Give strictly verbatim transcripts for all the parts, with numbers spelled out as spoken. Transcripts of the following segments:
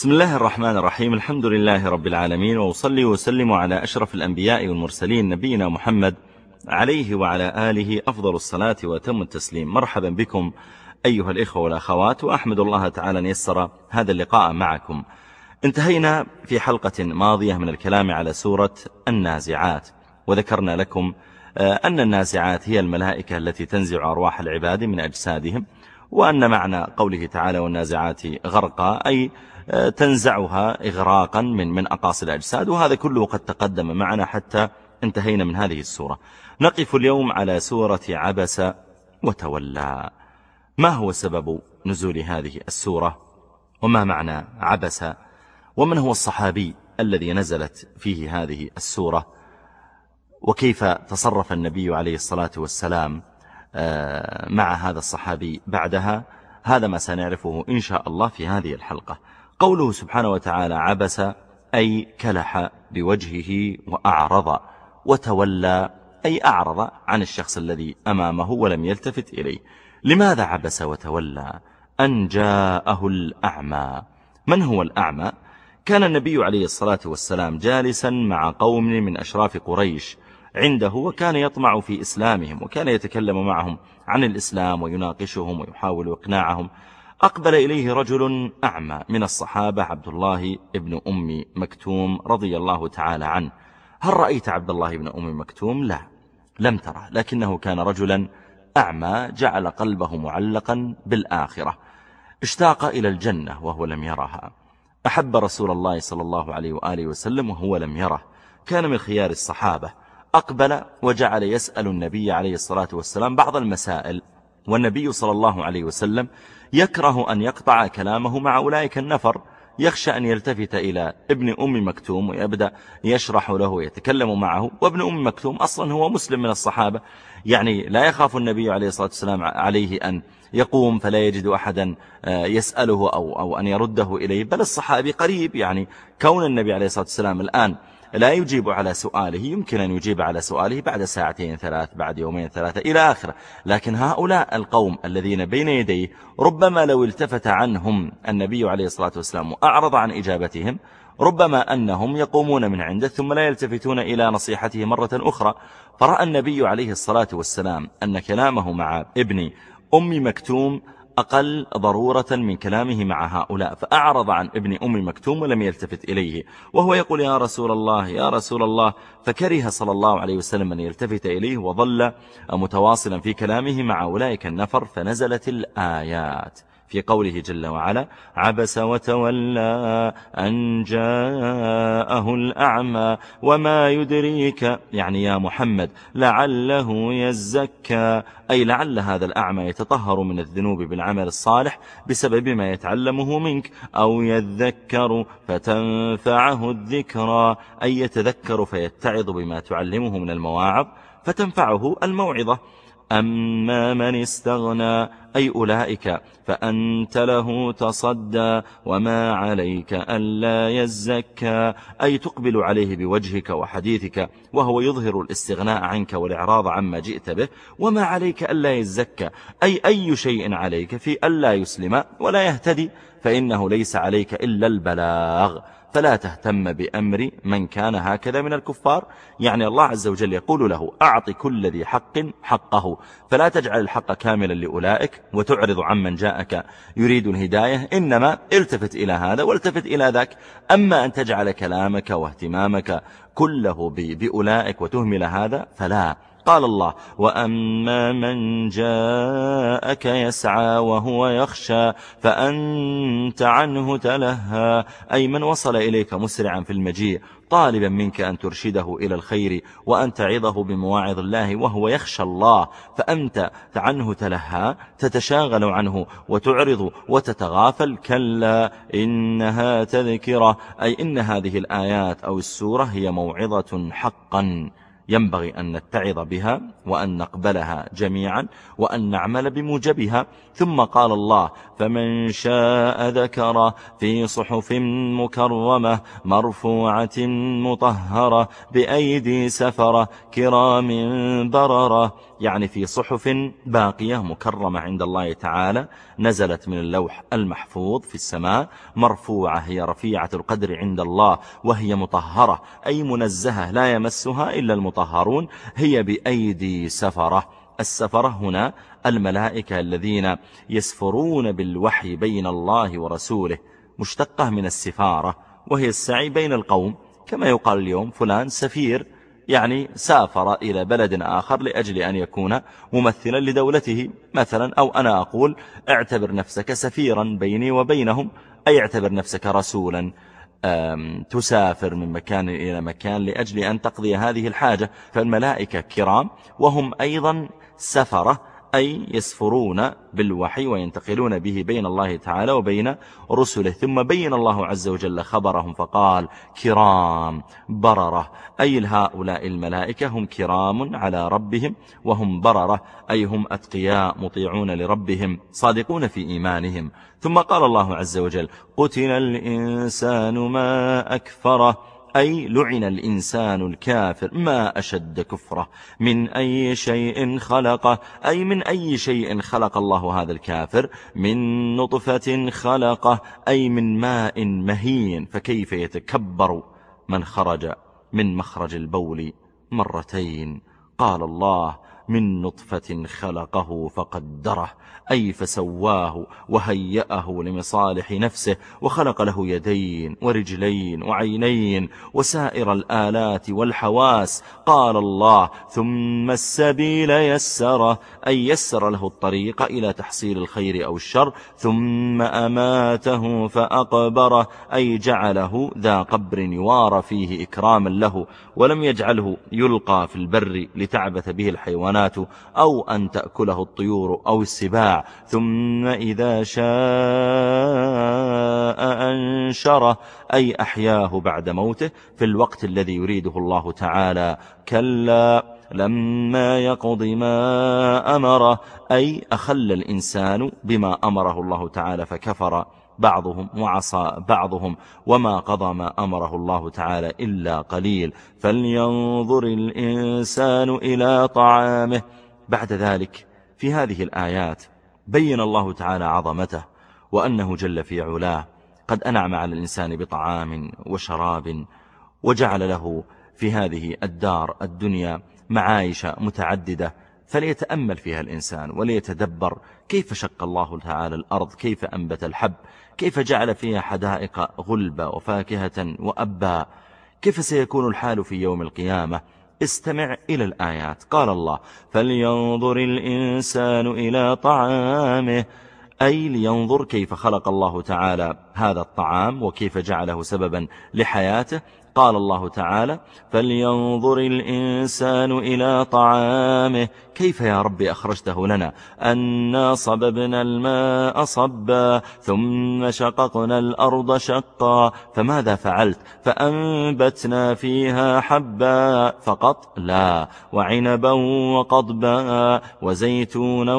بسم الله الرحمن الرحيم. الحمد لله رب العالمين، وأصلي وسلم على أشرف الأنبياء والمرسلين نبينا محمد عليه وعلى آله أفضل الصلاة وتم التسليم. مرحبا بكم أيها الإخوة والأخوات، وأحمد الله تعالى أن يسر هذا اللقاء معكم. انتهينا في حلقة ماضية من الكلام على سورة النازعات، وذكرنا لكم أن النازعات هي الملائكة التي تنزع أرواح العباد من أجسادهم، وأن معنى قوله تعالى والنازعات غرقا أي تنزعها إغراقا من من أقاصي الأجساد، وهذا كله قد تقدم معنا حتى انتهينا من هذه السورة. نقف اليوم على سورة عبس وتولى. ما هو سبب نزول هذه السورة؟ وما معنى عبس؟ ومن هو الصحابي الذي نزلت فيه هذه السورة؟ وكيف تصرف النبي عليه الصلاة والسلام مع هذا الصحابي بعدها؟ هذا ما سنعرفه إن شاء الله في هذه الحلقة. قوله سبحانه وتعالى عبس أي كلح بوجهه وأعرض، وتولى أي أعرض عن الشخص الذي أمامه ولم يلتفت إليه. لماذا عبس وتولى؟ أن جاءه الأعمى. من هو الأعمى؟ كان النبي عليه الصلاة والسلام جالسا مع قوم من أشراف قريش عنده، وكان يطمع في إسلامهم، وكان يتكلم معهم عن الإسلام ويناقشهم ويحاول إقناعهم. أقبل إليه رجل أعمى من الصحابة، عبد الله ابن أم مكتوم رضي الله تعالى عنه. هل رأيت عبد الله ابن أم مكتوم؟ لا، لم تره، لكنه كان رجلا أعمى جعل قلبه معلقا بالآخرة، اشتاق إلى الجنة وهو لم يرها، أحب رسول الله صلى الله عليه وآله وسلم وهو لم يره، كان من خيار الصحابة. أقبل وجعل يسأل النبي عليه الصلاة والسلام بعض المسائل، والنبي صلى الله عليه وسلم يكره أن يقطع كلامه مع أولئك النفر، يخشى أن يلتفت إلى ابن أم مكتوم ويبدأ يشرح له ويتكلم معه، وابن أم مكتوم أصلا هو مسلم من الصحابة، يعني لا يخاف النبي عليه الصلاة والسلام عليه أن يقوم فلا يجد أحدا يسأله أو, أو أن يرده إليه، بل الصحابي قريب، يعني كون النبي عليه الصلاة والسلام الآن لا يجيب على سؤاله يمكن أن يجيب على سؤاله بعد ساعتين ثلاث، بعد يومين ثلاثة إلى آخره. لكن هؤلاء القوم الذين بين يديه ربما لو التفت عنهم النبي عليه الصلاة والسلام وأعرض عن إجابتهم، ربما أنهم يقومون من عنده ثم لا يلتفتون إلى نصيحته مرة أخرى. فرأى النبي عليه الصلاة والسلام أن كلامه مع ابن أم مكتوم أقل ضرورة من كلامه مع هؤلاء، فأعرض عن ابن أم مكتوم ولم يلتفت إليه، وهو يقول يا رسول الله يا رسول الله، فكره صلى الله عليه وسلم أن يلتفت إليه، وظل متواصلا في كلامه مع أولئك النفر. فنزلت الآيات في قوله جل وعلا عبس وتولى أن جاءه الأعمى وما يدريك، يعني يا محمد لعله يزكى، أي لعل هذا الأعمى يتطهر من الذنوب بالعمل الصالح بسبب ما يتعلمه منك، أو يذكر فتنفعه الذكرى، أي يتذكر فيتعظ بما تعلمه من المواعظ فتنفعه الموعظة. أما من استغنى أي أولئك فأنت له تصدى وما عليك ألا يزكى، أي تقبل عليه بوجهك وحديثك وهو يظهر الاستغناء عنك والإعراض عما جئت به، وما عليك ألا يزكى أي أي شيء عليك في ألا يسلم ولا يهتدي، فإنه ليس عليك إلا البلاغ، فلا تهتم بأمر من كان هكذا من الكفار. يعني الله عز وجل يقول له أعط كل ذي حق حقه، فلا تجعل الحق كاملا لأولئك وتعرض عمن جاءك يريد الهداية، إنما التفت إلى هذا والتفت إلى ذاك. أما أن تجعل كلامك واهتمامك كله بأولئك وتهمل هذا فلا. قال الله وأما من جاءك يسعى وهو يخشى فأنت عنه تلهى، أي من وصل إليك مسرعا في المجيء طالبا منك أن ترشده إلى الخير وأن تعظه بمواعظ الله وهو يخشى الله، فأنت عنه تلهى، تتشاغل عنه وتعرض وتتغافل. كلا إنها تذكرة، أي إن هذه الآيات أو السورة هي موعظة حقا ينبغي أن نتعظ بها وأن نقبلها جميعا وأن نعمل بموجبها. ثم قال الله: فمن شاء ذكره في صحف مكرمة مرفوعة مطهرة بأيدي سفرة كرام بررة، يعني في صحف باقية مكرمة عند الله تعالى، نزلت من اللوح المحفوظ في السماء، مرفوعة هي رفيعة القدر عند الله، وهي مطهرة أي منزهة لا يمسها إلا المطهرون، هي بأيدي سفرة. السفرة هنا الملائكة الذين يسفرون بالوحي بين الله ورسوله، مشتقة من السفارة، وهي السعي بين القوم، كما يقال اليوم فلان سفير، يعني سافر إلى بلد آخر لأجل أن يكون ممثلا لدولته مثلا. أو أنا أقول: اعتبر نفسك سفيرا بيني وبينهم، أي اعتبر نفسك رسولا تسافر من مكان إلى مكان لأجل أن تقضي هذه الحاجة. فالملائكة كرام وهم أيضا سفرة، أي يسفرون بالوحي وينتقلون به بين الله تعالى وبين رسله. ثم بين الله عز وجل خبرهم فقال: كرام بررة، أي هؤلاء الملائكة هم كرام على ربهم، وهم بررة أي هم أتقياء مطيعون لربهم صادقون في إيمانهم. ثم قال الله عز وجل: قتل الإنسان ما أكفره، أي لعن الإنسان الكافر، ما أشد كفره، من أي شيء خلقه، أي من أي شيء خلق الله هذا الكافر، من نطفة خلقه، أي من ماء مهين، فكيف يتكبر من خرج من مخرج البول مرتين. قال الله: من نطفة خلقه فقدره، أي فسواه وهيأه لمصالح نفسه، وخلق له يدين ورجلين وعينين وسائر الآلات والحواس. قال الله: ثم السبيل يسره، أي يسر له الطريق إلى تحصيل الخير أو الشر. ثم أماته فأقبره، أي جعله ذا قبر يوارى فيه إكراما له، ولم يجعله يلقى في البر لتعبث به الحيوانات أو أن تأكله الطيور أو السباع. ثم إذا شاء أنشره، أي أحياه بعد موته في الوقت الذي يريده الله تعالى. كلا لما يقض ما أمره، أي أخل الإنسان بما أمره الله تعالى فكفر بعضهم وعصى بعضهم، وما قضى ما أمره الله تعالى إلا قليل. فلينظر الإنسان إلى طعامه. بعد ذلك في هذه الآيات بين الله تعالى عظمته، وأنه جل في علاه قد أنعم على الإنسان بطعام وشراب، وجعل له في هذه الدار الدنيا معايش متعددة، فليتأمل فيها الإنسان وليتدبر كيف شق الله تعالى الأرض، كيف أنبت الحب، كيف جعل فيها حدائق غلبة وفاكهة وأبا، كيف سيكون الحال في يوم القيامة. استمع إلى الآيات. قال الله: فلينظر الإنسان إلى طعامه، أي لينظر كيف خلق الله تعالى هذا الطعام وكيف جعله سببا لحياته. قال الله تعالى: فلينظر الإنسان إلى طعامه، كيف يا رب أخرجته لنا؟ أنا صببنا الماء صبا ثم شققنا الأرض شقا، فماذا فعلت؟ فأنبتنا فيها حبا فقط؟ لا، وعنبا وقضبا وزيتونا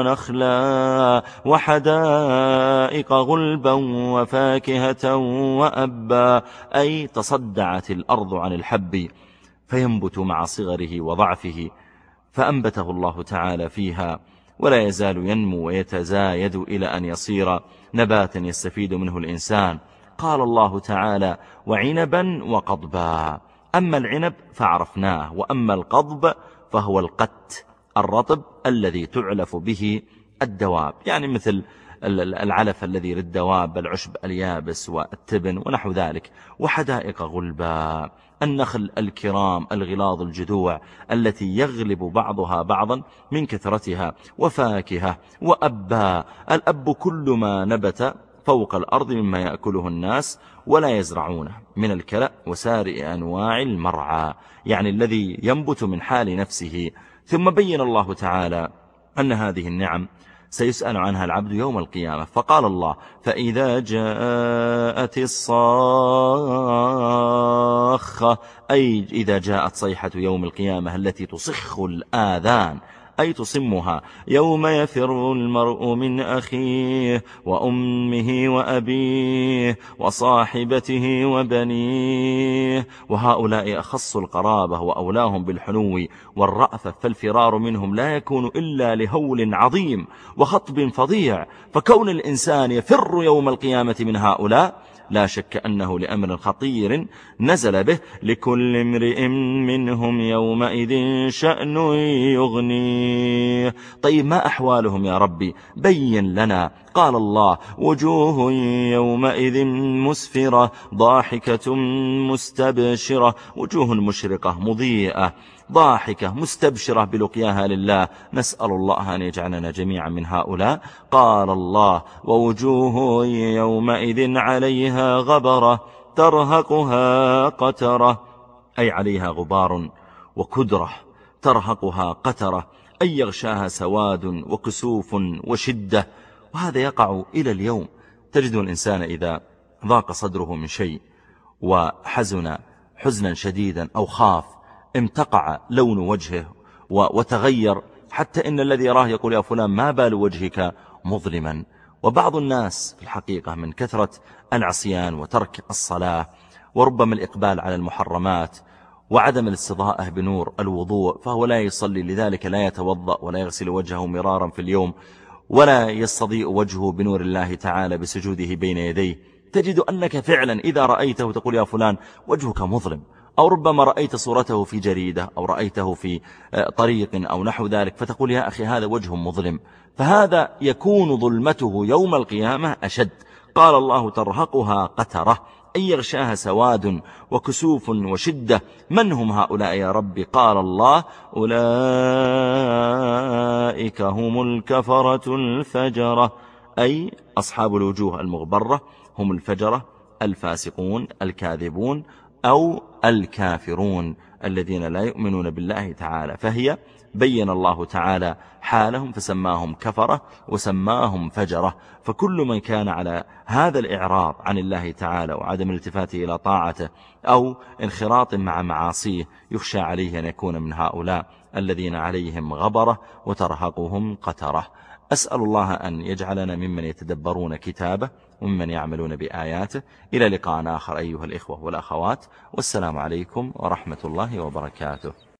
ونخلا وحدائق غلبا وفاكهة وأبا، أي تصدعت الأرض عن الحب فينبت مع صغره وضعفه، فأنبته الله تعالى فيها، ولا يزال ينمو ويتزايد إلى أن يصير نباتا يستفيد منه الإنسان. قال الله تعالى: وعنبا وقضبا. أما العنب فعرفناه، وأما القضب فهو القت الرطب الذي تعلف به الدواب، يعني مثل العلف الذي للدواب، العشب اليابس والتبن ونحو ذلك. وحدائق غلبا، النخل الكرام الغلاظ الجذوع التي يغلب بعضها بعضا من كثرتها. وفاكهة وأبا، الأب كل ما نبت فوق الأرض مما يأكله الناس ولا يزرعونه من الكلأ وسائر أنواع المرعى، يعني الذي ينبت من حال نفسه. ثم بين الله تعالى أن هذه النعم سيسأل عنها العبد يوم القيامة. فقال الله: فإذا جاءت الصاخة، أي إذا جاءت صيحة يوم القيامة التي تصخ الآذان، أي تصمها، يوم يفر المرء من أخيه وأمه وأبيه وصاحبته وبنيه. وهؤلاء أخص القرابة وأولاهم بالحنو والرأفة، فالفرار منهم لا يكون إلا لهول عظيم وخطب فظيع. فكون الإنسان يفر يوم القيامة من هؤلاء لا شك أنه لأمر خطير نزل به، لكل امرئ منهم يومئذ شأن يغنيه. طيب ما أحوالهم يا ربي؟ بين لنا. قال الله: وجوه يومئذ مسفرة ضاحكة مستبشرة. وجوه مشرقة مضيئة ضاحكة مستبشرة بلقياها لله، نسأل الله أن يجعلنا جميعا من هؤلاء. قال الله: ووجوه يومئذ عليها غبرة ترهقها قترة، أي عليها غبار وكدرة، ترهقها قترة، أي يغشاها سواد وكسوف وشدة. وهذا يقع إلى اليوم. تجد الإنسان إذا ضاق صدره من شيء وحزن حزنا شديدا أو خاف، امتقع لون وجهه وتغير، حتى إن الذي يراه يقول: يا فلان ما بال وجهك مظلما. وبعض الناس في الحقيقة من كثرة العصيان وترك الصلاة وربما الإقبال على المحرمات وعدم الاستضاءة بنور الوضوء، فهو لا يصلي، لذلك لا يتوضأ ولا يغسل وجهه مرارا في اليوم، ولا يستضيء وجهه بنور الله تعالى بسجوده بين يديه. تجد أنك فعلا إذا رأيته تقول: يا فلان وجهك مظلم. أو ربما رأيت صورته في جريدة أو رأيته في طريق أو نحو ذلك، فتقول: يا أخي هذا وجه مظلم. فهذا يكون ظلمته يوم القيامة أشد. قال الله: ترهقها قترة، أي يغشاها سواد وكسوف وشدة. من هم هؤلاء يا ربي؟ قال الله: أولئك هم الكفرة الفجرة، أي أصحاب الوجوه المغبرة، هم الفجرة الفاسقون الكاذبون أو الكافرون الذين لا يؤمنون بالله تعالى. فهي بين الله تعالى حالهم فسماهم كفرة وسماهم فجرة. فكل من كان على هذا الإعراض عن الله تعالى وعدم الالتفات إلى طاعته أو انخراط مع معاصيه يخشى عليه أن يكون من هؤلاء الذين عليهم غبرة وترهقهم قترة. أسأل الله أن يجعلنا ممن يتدبرون كتابه وممن يعملون بآياته. إلى لقاء آخر أيها الإخوة والأخوات، والسلام عليكم ورحمة الله وبركاته.